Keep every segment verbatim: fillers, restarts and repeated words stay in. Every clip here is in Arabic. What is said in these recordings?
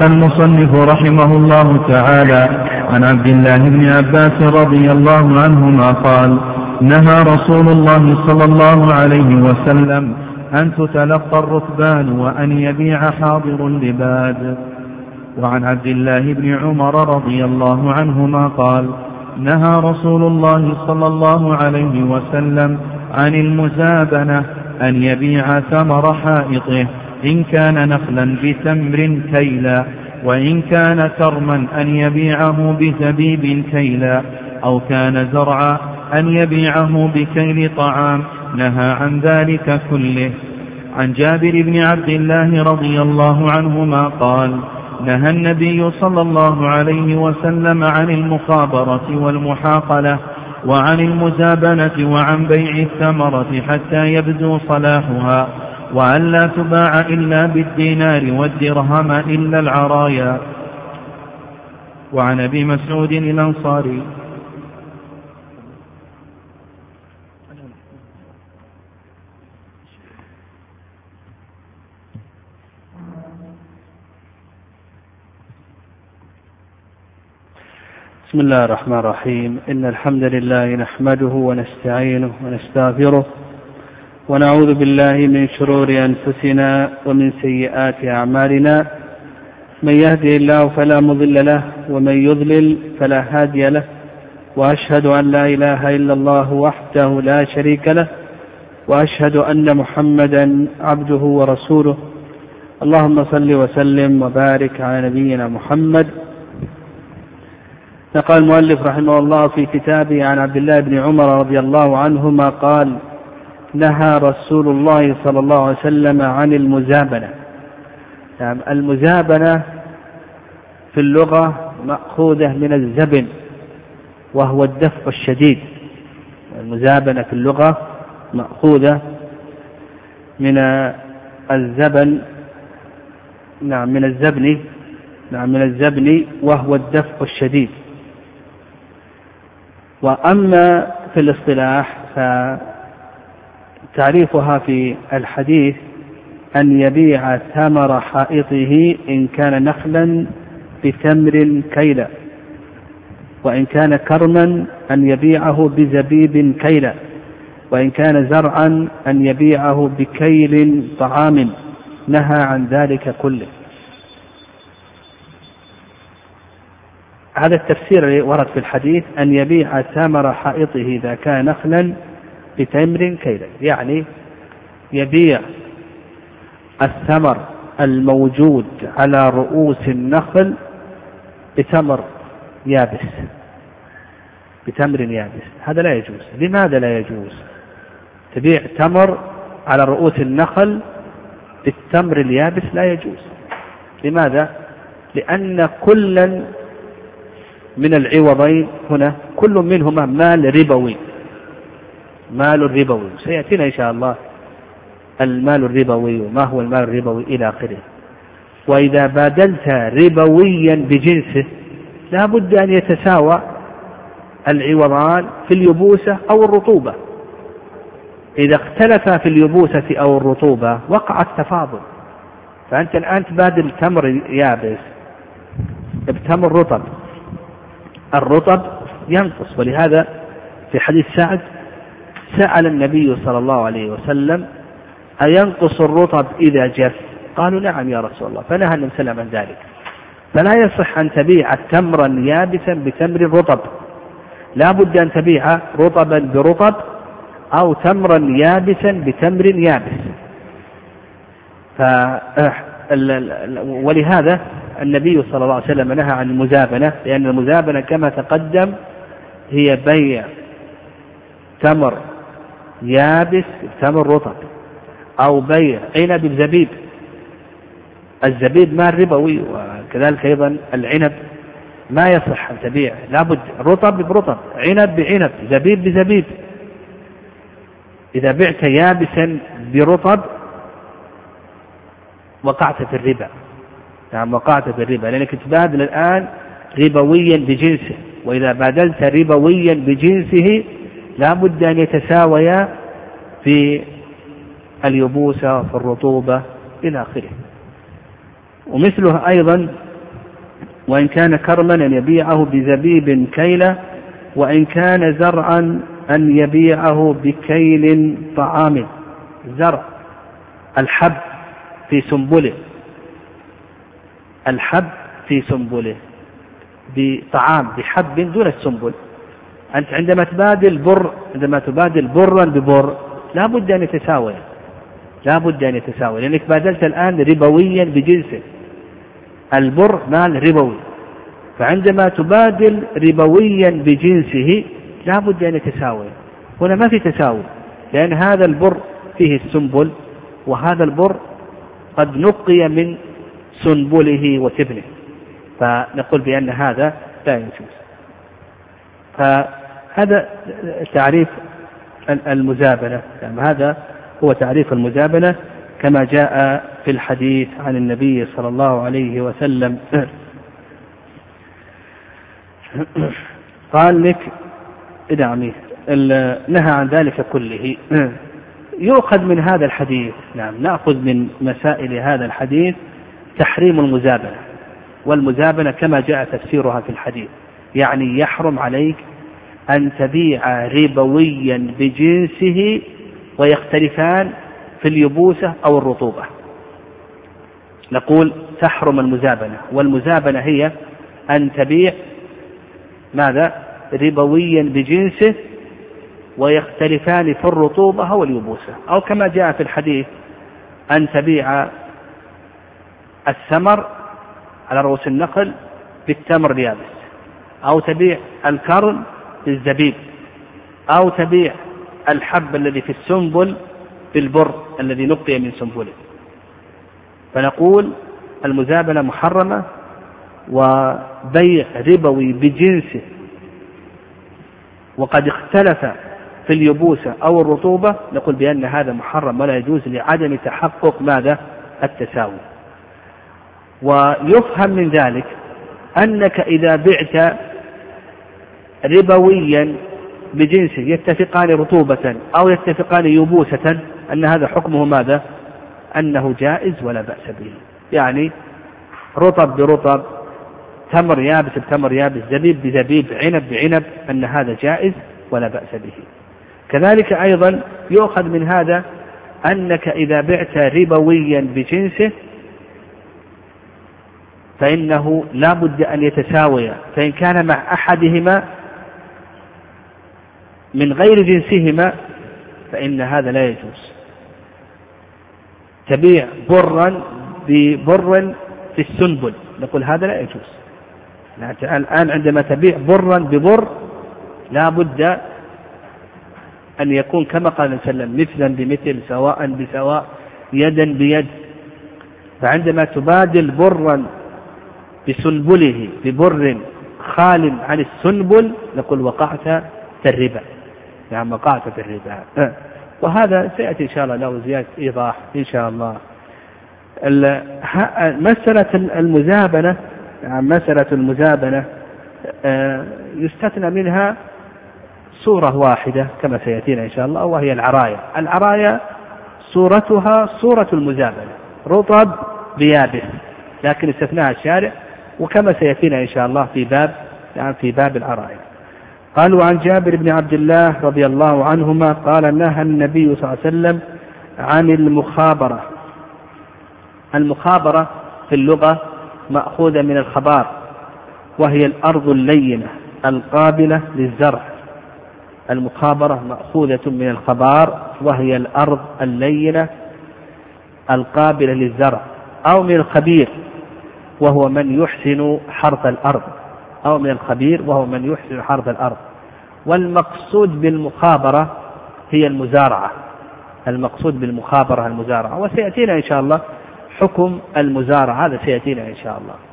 المصنف رحمه الله تعالى عن عبد الله بن عباس رضي الله عنهما قال: نهى رسول الله صلى الله عليه وسلم أن تتلقى الركبان وأن يبيع حاضر اللباد. وعن عبد الله بن عمر رضي الله عنهما قال: نهى رسول الله صلى الله عليه وسلم عن المزابنة أن يبيع ثمر حائطه إن كان نخلا بتمر كيلا، وإن كان كرما أن يبيعه بزبيب كيلا، أو كان زرعا أن يبيعه بكيل طعام. نهى عن ذلك كله. عن جابر بن عبد الله رضي الله عنهما قال: نهى النبي صلى الله عليه وسلم عن المخابرة والمحاقلة وعن المزابنة وعن بيع الثمرة حتى يبدو صلاحها، وأن لا تباع إلا بالدينار والدرهم إلا العرايا. وعن أبي مسعود الأنصاري بسم الله الرحمن الرحيم. إن الحمد لله نحمده ونستعينه ونستغفره ونعوذ بالله من شرور أنفسنا ومن سيئات أعمالنا. من يهدي الله فلا مضل له ومن يضلل فلا هادي له، وأشهد أن لا إله إلا الله وحده لا شريك له، وأشهد أن محمدا عبده ورسوله. اللهم صل وسلم وبارك على نبينا محمد. نقل المؤلف رحمه الله في كتابه عن عبد الله بن عمر رضي الله عنهما قال: نهى رسول الله صلى الله عليه وسلم عن المزابنة. يعني المزابنة في اللغة مأخوذة من الزبن، وهو الدفع الشديد. المزابنة في اللغة مأخوذة من الزبن، نعم من الزبن، نعم من الزبن وهو الدفع الشديد. وأما في الاصطلاح فتعريفها في الحديث أن يبيع ثمر حائطه إن كان نخلا بتمر كيلا، وإن كان كرما أن يبيعه بزبيب كيلا، وإن كان زرعا أن يبيعه بكيل طعام. نهى عن ذلك كله. هذا التفسير الذي ورد في الحديث: أن يبيع ثمر حائطه إذا كان نخلا بتمر كيلا، يعني يبيع الثمر الموجود على رؤوس النخل بتمر يابس، بتمر يابس. هذا لا يجوز. لماذا لا يجوز؟ تبيع تمر على رؤوس النخل بالتمر اليابس لا يجوز. لماذا؟ لأن كلا من العوضين هنا كل منهما مال ربوي، مال ربوي. سيأتينا إن شاء الله المال الربوي وما هو المال الربوي إلى آخره. وإذا بادلت ربويا بجنسه لا بد أن يتساوى العوضان في اليبوسة أو الرطوبة. إذا اختلفا في اليبوسة أو الرطوبة وقع التفاضل. فأنت الآن تبادل تمر يابس بتمر رطب، الرطب ينقص. ولهذا في حديث سعد سأل النبي صلى الله عليه وسلم: أينقص الرطب إذا جف؟ قالوا: نعم يا رسول الله. فنهى النبي صلى الله عليه وسلم عن ذلك. فلا يصح أن تبيع تمرا يابسا بتمر رطب، لا بد أن تبيع رطبا برطب أو تمرا يابسا بتمر يابس. ف... ولهذا النبي صلى الله عليه وسلم نهى عن المزابنة، لأن المزابنة كما تقدم هي بيع تمر يابس تمر رطب، أو بيع عنب بزبيب. الزبيب مال ربوي، وكذلك أيضا العنب ما يصح أن تبيع، لابد رطب برطب، عنب بعنب، زبيب بزبيب. إذا بعت يابسا برطب وقعت في الربا. نعم وقعت في الربا، لأنك تبادل الآن ربويا بجنسه، وإذا بادلت ربويا بجنسه لا بد أن يتساويا في اليبوسة وفي الرطوبة إلى آخره. ومثله أيضا وإن كان كرما أن يبيعه بزبيب كيلة، وإن كان زرعا أن يبيعه بكيل طعام. زرع الحب في سنبله، الحب في سنبله بطعام بحب دون السنبل. أنت عندما تبادل بر عندما تبادل برا ببر لا بد أن يتساوي، لا بد أن يتساوي، لأنك بادلت الآن ربويا بجنسه. البر مال ربوي، فعندما تبادل ربويا بجنسه لا بد أن يتساوي. هنا ما في تساوي، لأن هذا البر فيه السنبل، وهذا البر قد نقي من سنبله وتبنه، فنقول بأن هذا لا يجوز. فهذا تعريف المزابنة، يعني هذا هو تعريف المزابنة كما جاء في الحديث عن النبي صلى الله عليه وسلم. قال لك ادعمي نهى عن ذلك كله. يؤخذ من هذا الحديث، نعم نأخذ من مسائل هذا الحديث تحريم المزابنة، والمزابنة كما جاء تفسيرها في الحديث يعني يحرم عليك أن تبيع ربويا بجنسه ويختلفان في اليبوسة أو الرطوبة. نقول تحرم المزابنة، والمزابنة هي أن تبيع ماذا؟ ربويا بجنسه ويختلفان في الرطوبة واليبوسة، أو كما جاء في الحديث أن تبيع الثمر على رؤوس النخل بالتمر اليابس، أو تبيع الكرم بالزبيب، أو تبيع الحب الذي في السنبل بالبر الذي نقي من سنبله. فنقول المزابنة محرمة، وبيع ربوي بجنسه وقد اختلف في اليبوسة أو الرطوبة نقول بأن هذا محرم ولا يجوز لعدم تحقق ماذا؟ التساوي. ويفهم من ذلك أنك إذا بعت ربويا بجنسه يتفقان رطوبة أو يتفقان يبوسة أن هذا حكمه ماذا؟ أنه جائز ولا بأس به. يعني رطب برطب، تمر يابس بتمر يابس، زبيب بزبيب، عنب بعنب، أن هذا جائز ولا بأس به. كذلك أيضا يؤخذ من هذا أنك إذا بعت ربويا بجنسه فإنه لا بد أن يتساوي، فإن كان مع أحدهما من غير جنسهما فإن هذا لا يجوز. تبيع برا ببر في السنبل نقول هذا لا يجوز. الآن عندما تبيع برا ببر لا بد أن يكون كما قال صلى الله عليه وسلم مثلا بمثل، سواء بسواء، يدا بيد. فعندما تبادل برا بسنبله ببر خال عن السنبل نقول وقعت في الربا، يعني وقعت في الربا. وهذا سيأتي إن شاء الله له زيادة إيضاح إن شاء الله. مسألة المزابنة، يعني مسألة المزابنة يستثنى منها صورة واحدة كما سيأتينا إن شاء الله، وهي العراية. العراية صورتها صورة المزابنة، رطب بيابس، لكن استثناها الشارع، وكما سيأتينا إن شاء الله في باب يعني في باب العراية. قالوا عن جابر بن عبد الله رضي الله عنهما قال نهى النبي صلى الله عليه وسلم عن المخابرة. المخابرة في اللغة مأخوذة من الخبار، وهي الأرض اللينة القابلة للزرع. المخابرة مأخوذة من الخبار وهي الأرض اللينة القابلة للزرع، أو من الخبير وهو من يحسن حرث الأرض، أو من الخبير وهو من يحسن حرث الأرض. والمقصود بالمخابرة هي المزارعة، المقصود بالمخابرة المزارعة، وسيأتينا إن شاء الله حكم المزارعة، هذا سيأتينا إن شاء الله.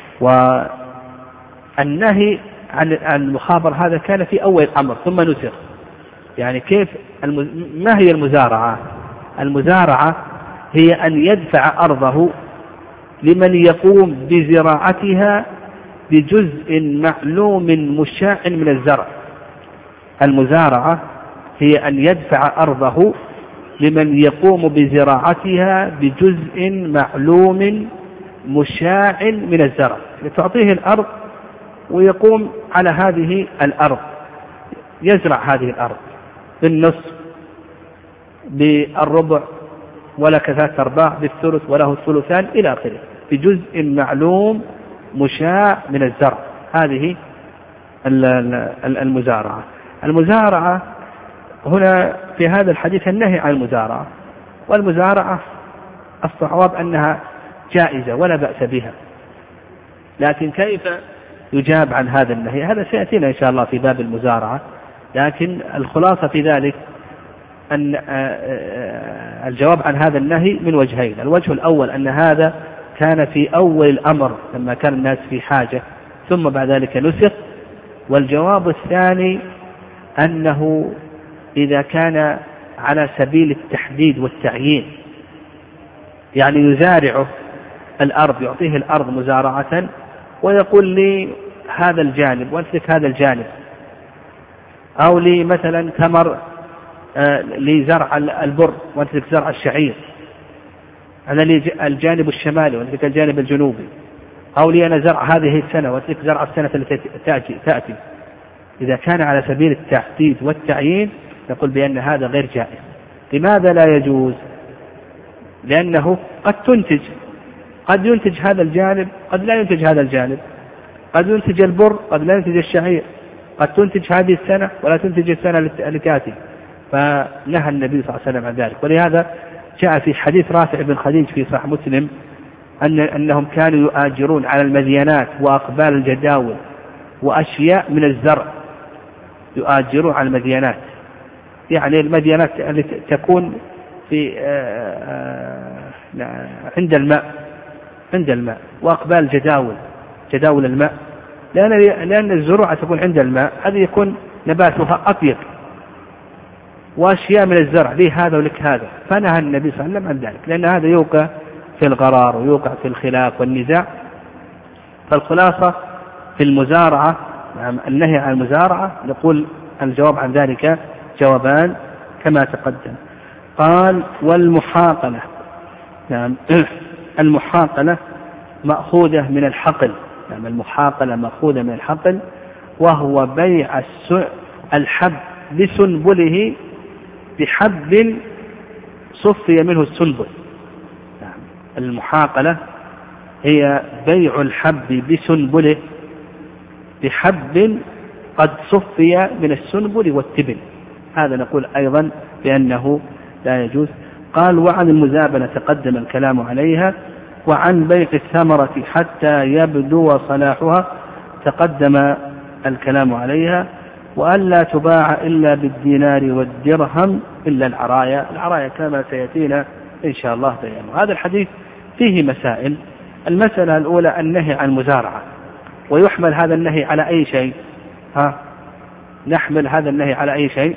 والنهي عن المخابرة هذا كان في أول الأمر ثم نسخ. يعني كيف المز... ما هي المزارعة؟ المزارعة هي أن يدفع أرضه لمن يقوم بزراعتها بجزء معلوم مشاع من الزرع. المزارعة هي أن يدفع أرضه لمن يقوم بزراعتها بجزء معلوم مشاع من الزرع، تعطيه الأرض ويقوم على هذه الأرض، يزرع هذه الأرض بالنصف، بالربع، ولا كثلاث أرباع، بالثلث، وله الثلثان إلى آخره، بجزء معلوم مشاع من الزرع. هذه المزارعة. المزارعة هنا في هذا الحديث النهي عن المزارعة، والمزارعة الصواب أنها جائزة ولا بأس بها، لكن كيف يجاب عن هذا النهي هذا سيأتينا إن شاء الله في باب المزارعة. لكن الخلاصة في ذلك أن الجواب عن هذا النهي من وجهين. الوجه الأول أن هذا كان في أول الأمر لما كان الناس في حاجة، ثم بعد ذلك نسخ. والجواب الثاني أنه إذا كان على سبيل التحديد والتعيين، يعني يزارعه الأرض، يعطيه الأرض مزارعة ويقول لي هذا الجانب وأمسك هذا الجانب، أو لي مثلا ثمر لزرع البر وأمسك زرع الشعير، أنا لي الجانب الشمالي وأمسك الجانب الجنوبي، أو لي أنا زرع هذه السنة وأمسك زرع السنة التي تأتي, تأتي. إذا كان على سبيل التحديد والتعيين نقول بأن هذا غير جائز. لماذا لا يجوز؟ لأنه قد تنتج، قد ينتج هذا الجانب، قد لا ينتج هذا الجانب، قد ينتج البر، قد لا ينتج الشعير، قد تنتج هذه السنة ولا تنتج السنة اللي تأتي. فنهى النبي صلى الله عليه وسلم عن ذلك. ولهذا جاء في حديث رافع بن خديج في صحيح مسلم أن أنهم كانوا يؤاجرون على المدينات وأقبال الجداول وأشياء من الزرع، يؤاجرون على المدينات، يعني المدينات التي تكون في عند الماء، عند الماء، وأقبال الجداول، جداول الماء، لأن لأن الزروع تكون عند الماء، هذه يكون نباتها أطيب، وأشياء من الزرع لي هذا ولك هذا. فنهى النبي صلى الله عليه وسلم عن ذلك، لأن هذا يوقع في الغرار ويوقع في الخلاف والنزاع. فالخلاصة في المزارعة، النهي عن المزارعة، نقول الجواب عن ذلك جوابان كما تقدم. قال والمحاقلة، نعم المحاقلة مأخوذة من الحقل، نعم المحاقلة مأخوذة من الحقل، وهو بيع الحب بسنبله بحب صفي منه السنبل. نعم المحاقلة هي بيع الحب بسنبله بحب قد صفي من السنبل والتبن. هذا نقول أيضا بأنه لا يجوز. قال وعن المزابنة تقدم الكلام عليها، وعن بيع الثمرة حتى يبدو صلاحها تقدم الكلام عليها، وألا تباع إلا بالدينار والدرهم إلا العرايا. العرايا كما سيأتينا إن شاء الله بيانه. هذا الحديث فيه مسائل. المسألة الأولى النهي عن المزارعة، ويحمل هذا النهي على أي شيء؟ ها نحمل هذا النهي على أي شيء؟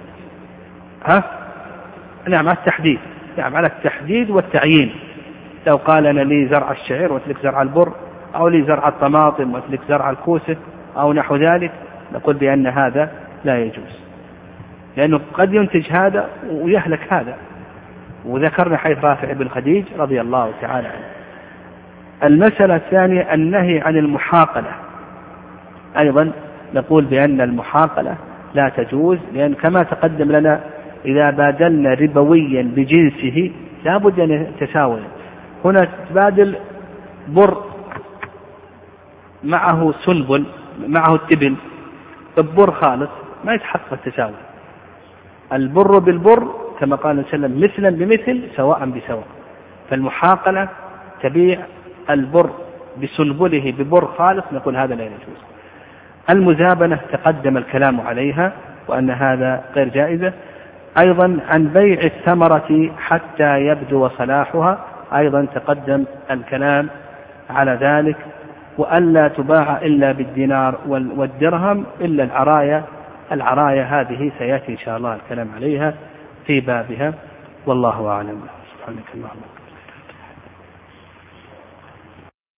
ها نعم على التحديد، نعم على التحديد والتعيين. لو قال أنا لي زرع الشعير وتلك زرع البر، أو لي زرع الطماطم وتلك زرع الكوسة أو نحو ذلك، نقول بأن هذا لا يجوز، لأنه قد ينتج هذا ويهلك هذا. وذكرنا حيث رافع بن خديج رضي الله تعالى عنه. المسألة الثانية النهي عن المحاقلة، أيضا نقول بأن المحاقلة لا تجوز، لأن كما تقدم لنا إذا بادلنا ربويا بجنسه لا بد أن يتساوي. هنا تبادل بر معه سنبل معه التبن، البر خالص ما يتحقق التساوي. البر بالبر كما قال النبي صلى الله عليه وسلم مثلا بمثل سواء بسواء. فالمحاقلة تبيع البر بسنبله ببر خالص، نقول هذا لا يجوز. المزابنة تقدم الكلام عليها وأن هذا غير جائزة. أيضا عن بيع الثمرة حتى يبدو صلاحها، أيضا تقدم الكلام على ذلك. وألا تباع إلا بالدينار والدرهم إلا العرايا. العرايا هذه سيأتي إن شاء الله الكلام عليها في بابها، والله أعلم. سبحانك اللهم